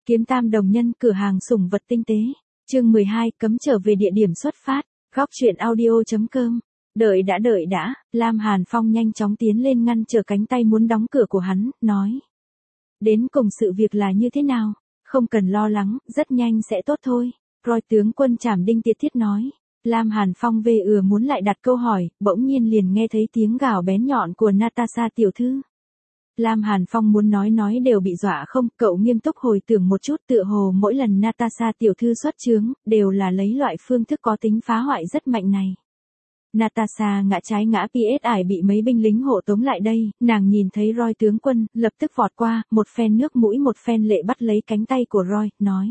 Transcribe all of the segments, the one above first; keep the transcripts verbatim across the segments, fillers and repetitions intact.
Kiếm Tam đồng nhân, cửa hàng sủng vật tinh tế. Chương mười hai, cấm trở về địa điểm xuất phát. Góc truyện audio.com. Đợi đã đợi đã, Lam Hàn Phong nhanh chóng tiến lên ngăn trở cánh tay muốn đóng cửa của hắn, nói. Đến cùng sự việc là như thế nào? Không cần lo lắng, rất nhanh sẽ tốt thôi. Rồi tướng quân Trảm Đinh Tiệt Thiết nói. Lam Hàn Phong về ừa muốn lại đặt câu hỏi, bỗng nhiên liền nghe thấy tiếng gào bén nhọn của Natasha tiểu thư. Lam Hàn Phong muốn nói nói đều bị dọa không, cậu nghiêm túc hồi tưởng một chút, tựa hồ mỗi lần Natasha tiểu thư xuất chướng, đều là lấy loại phương thức có tính phá hoại rất mạnh này. Natasha ngã trái ngã pê ét ải bị mấy binh lính hộ tống lại đây, nàng nhìn thấy Roy tướng quân, lập tức vọt qua, một phen nước mũi một phen lệ bắt lấy cánh tay của Roy, nói.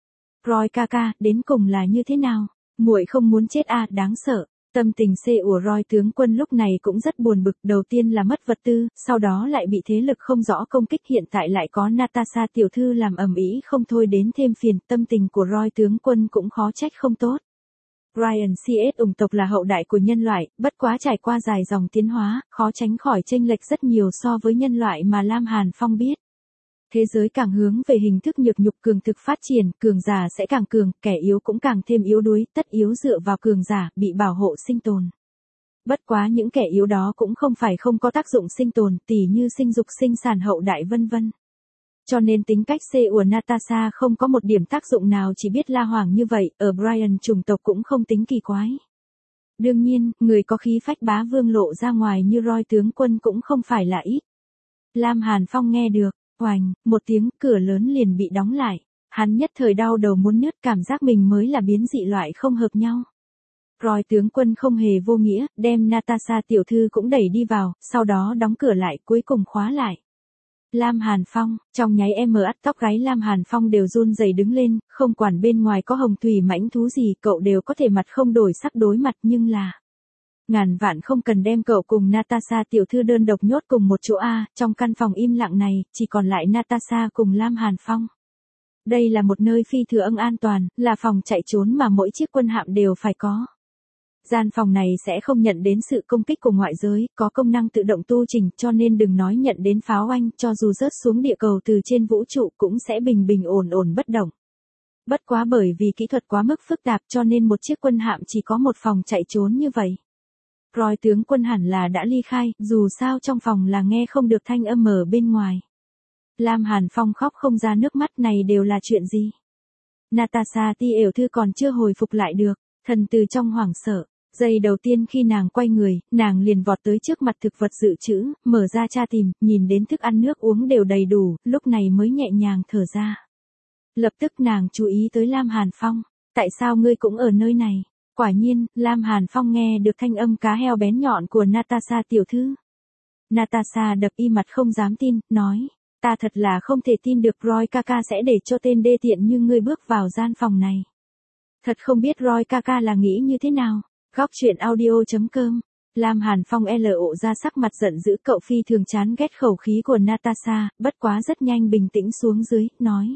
Roy ca ca, đến cùng là như thế nào? Muội không muốn chết à, đáng sợ. Tâm tình xê của Roy tướng quân lúc này cũng rất buồn bực, đầu tiên là mất vật tư, sau đó lại bị thế lực không rõ công kích, hiện tại lại có Natasha tiểu thư làm ầm ĩ không thôi đến thêm phiền, tâm tình của Roy tướng quân cũng khó trách không tốt. Ryan xê ét ủng tộc là hậu đại của nhân loại, bất quá trải qua dài dòng tiến hóa, khó tránh khỏi chênh lệch rất nhiều so với nhân loại mà Lam Hàn Phong biết. Thế giới càng hướng về hình thức nhược nhục cường thực phát triển, cường giả sẽ càng cường, kẻ yếu cũng càng thêm yếu đuối, tất yếu dựa vào cường giả, bị bảo hộ sinh tồn. Bất quá những kẻ yếu đó cũng không phải không có tác dụng sinh tồn, tỉ như sinh dục sinh sản hậu đại vân vân. Cho nên tính cách C của Natasha không có một điểm tác dụng nào, chỉ biết la hoàng như vậy, ở Brian chủng tộc cũng không tính kỳ quái. Đương nhiên, người có khí phách bá vương lộ ra ngoài như Roy tướng quân cũng không phải là ít. Lam Hàn Phong nghe được. Oành, một tiếng, cửa lớn liền bị đóng lại. Hắn nhất thời đau đầu muốn nứt, cảm giác mình mới là biến dị loại không hợp nhau. Rồi tướng quân không hề vô nghĩa, đem Natasha tiểu thư cũng đẩy đi vào, sau đó đóng cửa lại, cuối cùng khóa lại. Lam Hàn Phong, trong nháy em mờ ắt tóc gáy Lam Hàn Phong đều run rẩy đứng lên, không quản bên ngoài có hồng thủy mãnh thú gì, cậu đều có thể mặt không đổi sắc đối mặt, nhưng là... Ngàn vạn không cần đem cậu cùng Natasha tiểu thư đơn độc nhốt cùng một chỗ a, trong căn phòng im lặng này, chỉ còn lại Natasha cùng Lam Hàn Phong. Đây là một nơi phi thường an toàn, là phòng chạy trốn mà mỗi chiếc quân hạm đều phải có. Gian phòng này sẽ không nhận đến sự công kích của ngoại giới, có công năng tự động tu chỉnh, cho nên đừng nói nhận đến pháo oanh, cho dù rớt xuống địa cầu từ trên vũ trụ cũng sẽ bình bình ổn ổn bất động. Bất quá bởi vì kỹ thuật quá mức phức tạp cho nên một chiếc quân hạm chỉ có một phòng chạy trốn như vậy. Rồi tướng quân hẳn là đã ly khai, dù sao trong phòng là nghe không được thanh âm ở bên ngoài. Lam Hàn Phong khóc không ra nước mắt, này đều là chuyện gì? Natasha tiểu thư còn chưa hồi phục lại được, thần từ trong hoảng sợ. Giây đầu tiên khi nàng quay người, nàng liền vọt tới trước mặt thực vật dự trữ, mở ra tra tìm, nhìn đến thức ăn nước uống đều đầy đủ, lúc này mới nhẹ nhàng thở ra. Lập tức nàng chú ý tới Lam Hàn Phong, tại sao ngươi cũng ở nơi này? Quả nhiên, Lam Hàn Phong nghe được thanh âm cá heo bén nhọn của Natasha tiểu thư. Natasha đập y mặt không dám tin, nói, ta thật là không thể tin được Roy ca ca sẽ để cho tên đê tiện như ngươi bước vào gian phòng này. Thật không biết Roy ca ca là nghĩ như thế nào. Góc truyện audio.com. Lam Hàn Phong lộ ra sắc mặt giận dữ, cậu phi thường chán ghét khẩu khí của Natasha, bất quá rất nhanh bình tĩnh xuống dưới, nói.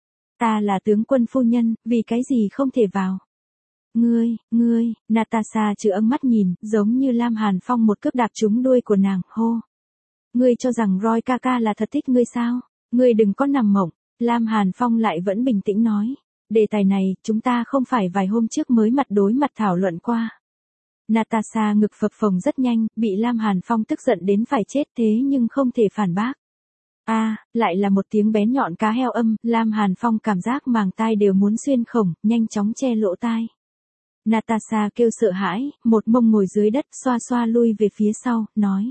Ta là tướng quân phu nhân, vì cái gì không thể vào. Ngươi, ngươi, Natasha trừ ấm mắt nhìn, giống như Lam Hàn Phong một cước đạp trúng đuôi của nàng, hô. Ngươi cho rằng Roy ca ca là thật thích ngươi sao? Ngươi đừng có nằm mộng. Lam Hàn Phong lại vẫn bình tĩnh nói. Đề tài này, chúng ta không phải vài hôm trước mới mặt đối mặt thảo luận qua. Natasha ngực phập phồng rất nhanh, bị Lam Hàn Phong tức giận đến phải chết, thế nhưng không thể phản bác. A, à, lại là một tiếng bén nhọn cá heo âm, Lam Hàn Phong cảm giác màng tai đều muốn xuyên khổng, nhanh chóng che lỗ tai. Natasha kêu sợ hãi, một mông ngồi dưới đất, xoa xoa lui về phía sau, nói.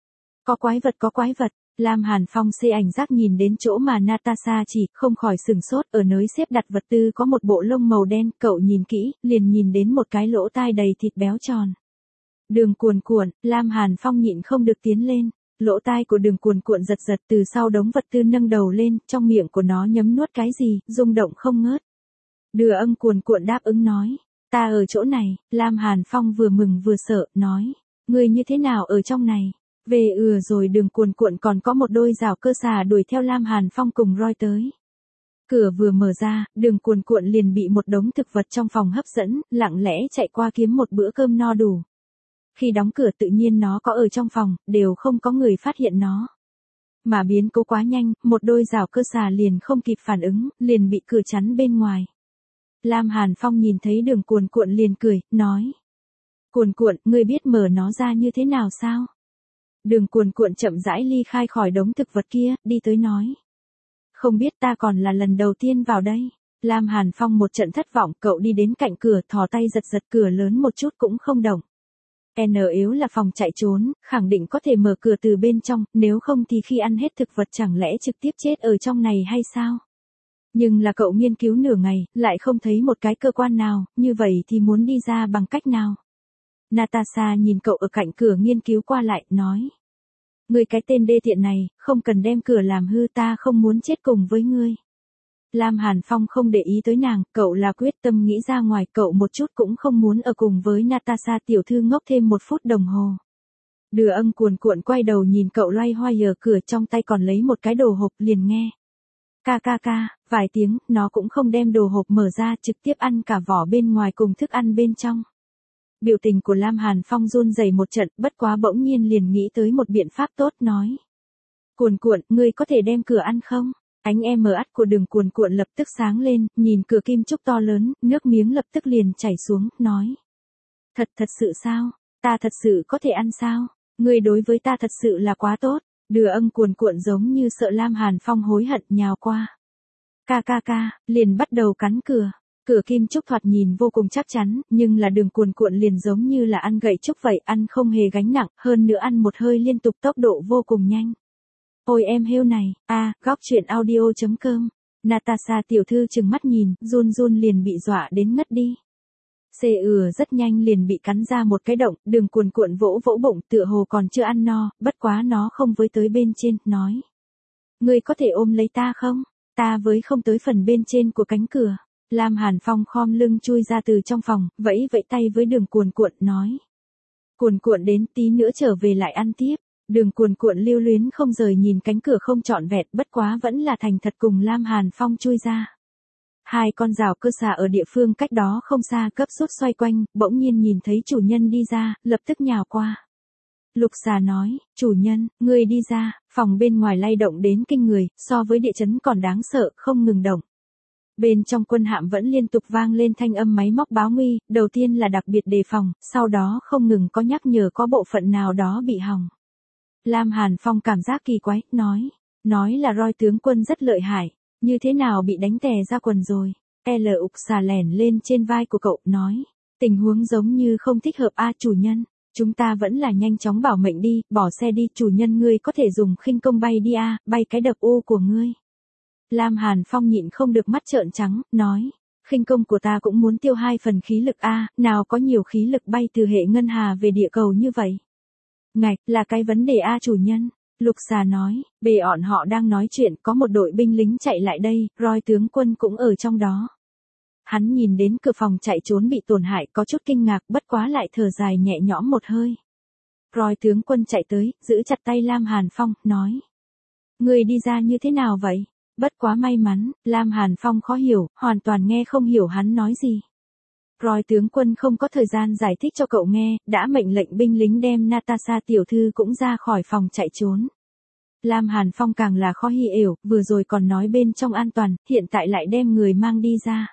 Có quái vật có quái vật, Lam Hàn Phong xê ảnh giác nhìn đến chỗ mà Natasha chỉ, không khỏi sừng sốt, ở nơi xếp đặt vật tư có một bộ lông màu đen, cậu nhìn kỹ, liền nhìn đến một cái lỗ tai đầy thịt béo tròn. Đường cuồn cuộn, Lam Hàn Phong nhịn không được tiến lên, lỗ tai của đường cuồn cuộn giật giật từ sau đống vật tư nâng đầu lên, trong miệng của nó nhấm nuốt cái gì, rung động không ngớt. Đưa âng cuồn cuộn đáp ứng nói. Ta ở chỗ này, Lam Hàn Phong vừa mừng vừa sợ, nói. Ngươi như thế nào ở trong này? Về ừa rồi đường cuồn cuộn còn có một đôi rào cơ xà đuổi theo Lam Hàn Phong cùng Roy tới. Cửa vừa mở ra, đường cuồn cuộn liền bị một đống thực vật trong phòng hấp dẫn, lặng lẽ chạy qua kiếm một bữa cơm no đủ. Khi đóng cửa tự nhiên nó có ở trong phòng, đều không có người phát hiện nó. Mà biến cố quá nhanh, một đôi rào cơ xà liền không kịp phản ứng, liền bị cửa chắn bên ngoài. Lam Hàn Phong nhìn thấy Đường Cuồn Cuộn liền cười, nói. Cuồn Cuộn, ngươi biết mở nó ra như thế nào sao? Đường Cuồn Cuộn chậm rãi ly khai khỏi đống thực vật kia, đi tới nói. Không biết, ta còn là lần đầu tiên vào đây. Lam Hàn Phong một trận thất vọng, cậu đi đến cạnh cửa, thò tay giật giật cửa lớn một chút cũng không động. N yếu là phòng chạy trốn, khẳng định có thể mở cửa từ bên trong, nếu không thì khi ăn hết thực vật chẳng lẽ trực tiếp chết ở trong này hay sao? Nhưng là cậu nghiên cứu nửa ngày, lại không thấy một cái cơ quan nào, như vậy thì muốn đi ra bằng cách nào? Natasha nhìn cậu ở cạnh cửa nghiên cứu qua lại, nói. Ngươi cái tên đê tiện này, không cần đem cửa làm hư, ta không muốn chết cùng với ngươi. Lam Hàn Phong không để ý tới nàng, cậu là quyết tâm nghĩ ra ngoài, cậu một chút cũng không muốn ở cùng với Natasha tiểu thư ngốc thêm một phút đồng hồ. Đưa Ân Cuồn Cuộn quay đầu nhìn cậu loay hoay ở cửa, trong tay còn lấy một cái đồ hộp, liền nghe. Ca ca ca, vài tiếng, nó cũng không đem đồ hộp mở ra, trực tiếp ăn cả vỏ bên ngoài cùng thức ăn bên trong. Biểu tình của Lam Hàn Phong run rẩy một trận, bất quá bỗng nhiên liền nghĩ tới một biện pháp tốt, nói. Cuồn Cuộn, ngươi có thể đem cửa ăn không? Ánh em mờ ắt của Đường Cuồn Cuộn lập tức sáng lên, nhìn cửa kim trúc to lớn, nước miếng lập tức liền chảy xuống, nói. Thật thật sự sao? Ta thật sự có thể ăn sao? Ngươi đối với ta thật sự là quá tốt. Đưa Ân Cuồn Cuộn giống như sợ Lam Hàn Phong hối hận nhào qua. Ca ca ca, liền bắt đầu cắn cửa. Cửa kim trúc thoạt nhìn vô cùng chắc chắn, nhưng là Đường Cuồn Cuộn liền giống như là ăn gậy trúc vậy, ăn không hề gánh nặng, hơn nữa ăn một hơi liên tục, tốc độ vô cùng nhanh. Ôi em heo này, a, à, góc truyện audio chấm com. Natasha tiểu thư trừng mắt nhìn, run run liền bị dọa đến ngất đi. Xê ừa rất nhanh liền bị cắn ra một cái động, Đường Cuồn Cuộn vỗ vỗ bụng, tựa hồ còn chưa ăn no, bất quá nó không với tới bên trên, nói. Ngươi có thể ôm lấy ta không? Ta với không tới phần bên trên của cánh cửa. Lam Hàn Phong khom lưng chui ra từ trong phòng, vẫy vẫy tay với Đường Cuồn Cuộn, nói. Cuồn Cuộn đến, tí nữa trở về lại ăn tiếp. Đường Cuồn Cuộn lưu luyến không rời nhìn cánh cửa không trọn vẹn, bất quá vẫn là thành thật cùng Lam Hàn Phong chui ra. Hai con rào cơ xà ở địa phương cách đó không xa cấp rút xoay quanh, bỗng nhiên nhìn thấy chủ nhân đi ra, lập tức nhào qua. Lục xà nói, chủ nhân, ngươi đi ra, phòng bên ngoài lay động đến kinh người, so với địa chấn còn đáng sợ, không ngừng động. Bên trong quân hạm vẫn liên tục vang lên thanh âm máy móc báo nguy, đầu tiên là đặc biệt đề phòng, sau đó không ngừng có nhắc nhở có bộ phận nào đó bị hỏng. Lam Hàn Phong cảm giác kỳ quái, nói, nói là Roy tướng quân rất lợi hại, như thế nào bị đánh tè ra quần rồi. L ục xà lẻn lên trên vai của cậu, nói, tình huống giống như không thích hợp a chủ nhân, chúng ta vẫn là nhanh chóng bảo mệnh đi, bỏ xe đi, chủ nhân ngươi có thể dùng khinh công bay đi a, bay cái đập u của ngươi. Lam Hàn Phong nhịn không được mắt trợn trắng, nói, khinh công của ta cũng muốn tiêu hai phần khí lực a, nào có nhiều khí lực bay từ hệ ngân hà về địa cầu như vậy. Ngạch, là cái vấn đề a chủ nhân. Lục xà nói, bề ọn họ đang nói chuyện, có một đội binh lính chạy lại đây, Roy tướng quân cũng ở trong đó. Hắn nhìn đến cửa phòng chạy trốn bị tổn hại, có chút kinh ngạc, bất quá lại thở dài nhẹ nhõm một hơi. Roy tướng quân chạy tới, giữ chặt tay Lam Hàn Phong, nói. Người đi ra như thế nào vậy? Bất quá may mắn, Lam Hàn Phong khó hiểu, hoàn toàn nghe không hiểu hắn nói gì. Roy tướng quân không có thời gian giải thích cho cậu nghe, đã mệnh lệnh binh lính đem Natasha tiểu thư cũng ra khỏi phòng chạy trốn. Lam Hàn Phong càng là khó hiểu, vừa rồi còn nói bên trong an toàn, hiện tại lại đem người mang đi ra.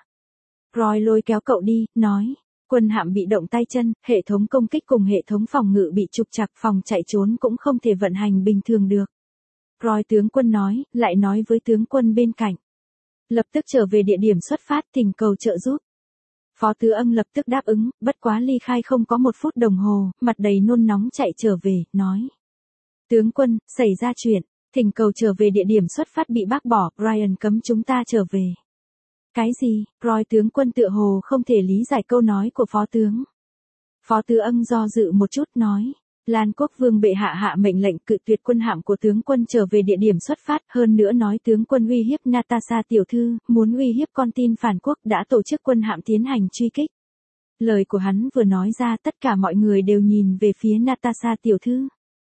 Roy lôi kéo cậu đi, nói, quân hạm bị động tay chân, hệ thống công kích cùng hệ thống phòng ngự bị trục trặc, phòng chạy trốn cũng không thể vận hành bình thường được. Roy tướng quân nói, lại nói với tướng quân bên cạnh. Lập tức trở về địa điểm xuất phát, thỉnh cầu trợ giúp. Phó Tứ Ân lập tức đáp ứng, bất quá ly khai không có một phút đồng hồ, mặt đầy nôn nóng chạy trở về, nói. Tướng quân, xảy ra chuyện, thỉnh cầu trở về địa điểm xuất phát bị bác bỏ, Ryan cấm chúng ta trở về. Cái gì? Roy tướng quân tựa hồ không thể lý giải câu nói của phó tướng. Phó Tứ Ân do dự một chút, nói. Lan Quốc Vương bệ hạ hạ mệnh lệnh cự tuyệt quân hạm của tướng quân trở về địa điểm xuất phát, hơn nữa nói tướng quân uy hiếp Natasha tiểu thư, muốn uy hiếp con tin phản quốc, đã tổ chức quân hạm tiến hành truy kích. Lời của hắn vừa nói ra, tất cả mọi người đều nhìn về phía Natasha tiểu thư.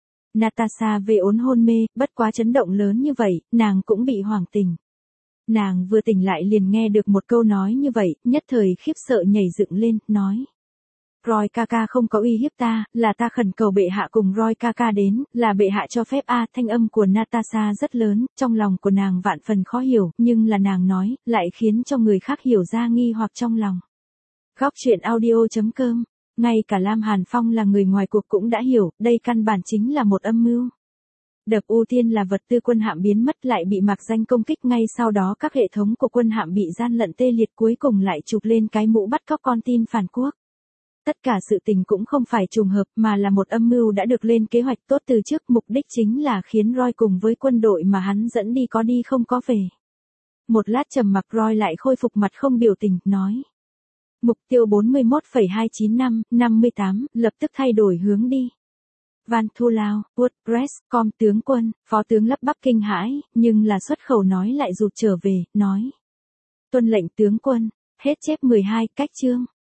Natasha về ốn hôn mê, bất quá chấn động lớn như vậy, nàng cũng bị hoảng tỉnh. Nàng vừa tỉnh lại liền nghe được một câu nói như vậy, nhất thời khiếp sợ nhảy dựng lên, nói. Roy ca ca không có uy hiếp ta, là ta khẩn cầu bệ hạ cùng Roy ca ca đến, là bệ hạ cho phép a. Thanh âm của Natasha rất lớn, trong lòng của nàng vạn phần khó hiểu, nhưng là nàng nói, lại khiến cho người khác hiểu ra nghi hoặc trong lòng. Góc truyện audio.com. Ngay cả Lam Hàn Phong là người ngoài cuộc cũng đã hiểu, đây căn bản chính là một âm mưu. Đập ưu tiên là vật tư quân hạm biến mất lại bị Mạc Danh công kích, ngay sau đó các hệ thống của quân hạm bị gian lận tê liệt, cuối cùng lại chụp lên cái mũ bắt cóc con tin phản quốc. Tất cả sự tình cũng không phải trùng hợp mà là một âm mưu đã được lên kế hoạch tốt từ trước, mục đích chính là khiến Roy cùng với quân đội mà hắn dẫn đi có đi không có về. Một lát trầm mặc Roy lại khôi phục mặt không biểu tình, nói. Mục tiêu bốn mươi mốt phẩy hai chín năm, năm mươi tám, lập tức thay đổi hướng đi. Van Thu Lao, WordPress, com tướng quân, phó tướng lắp bắp kinh hãi, nhưng là xuất khẩu nói lại rụt trở về, nói. Tuân lệnh tướng quân, hết chép mười hai, cách chương.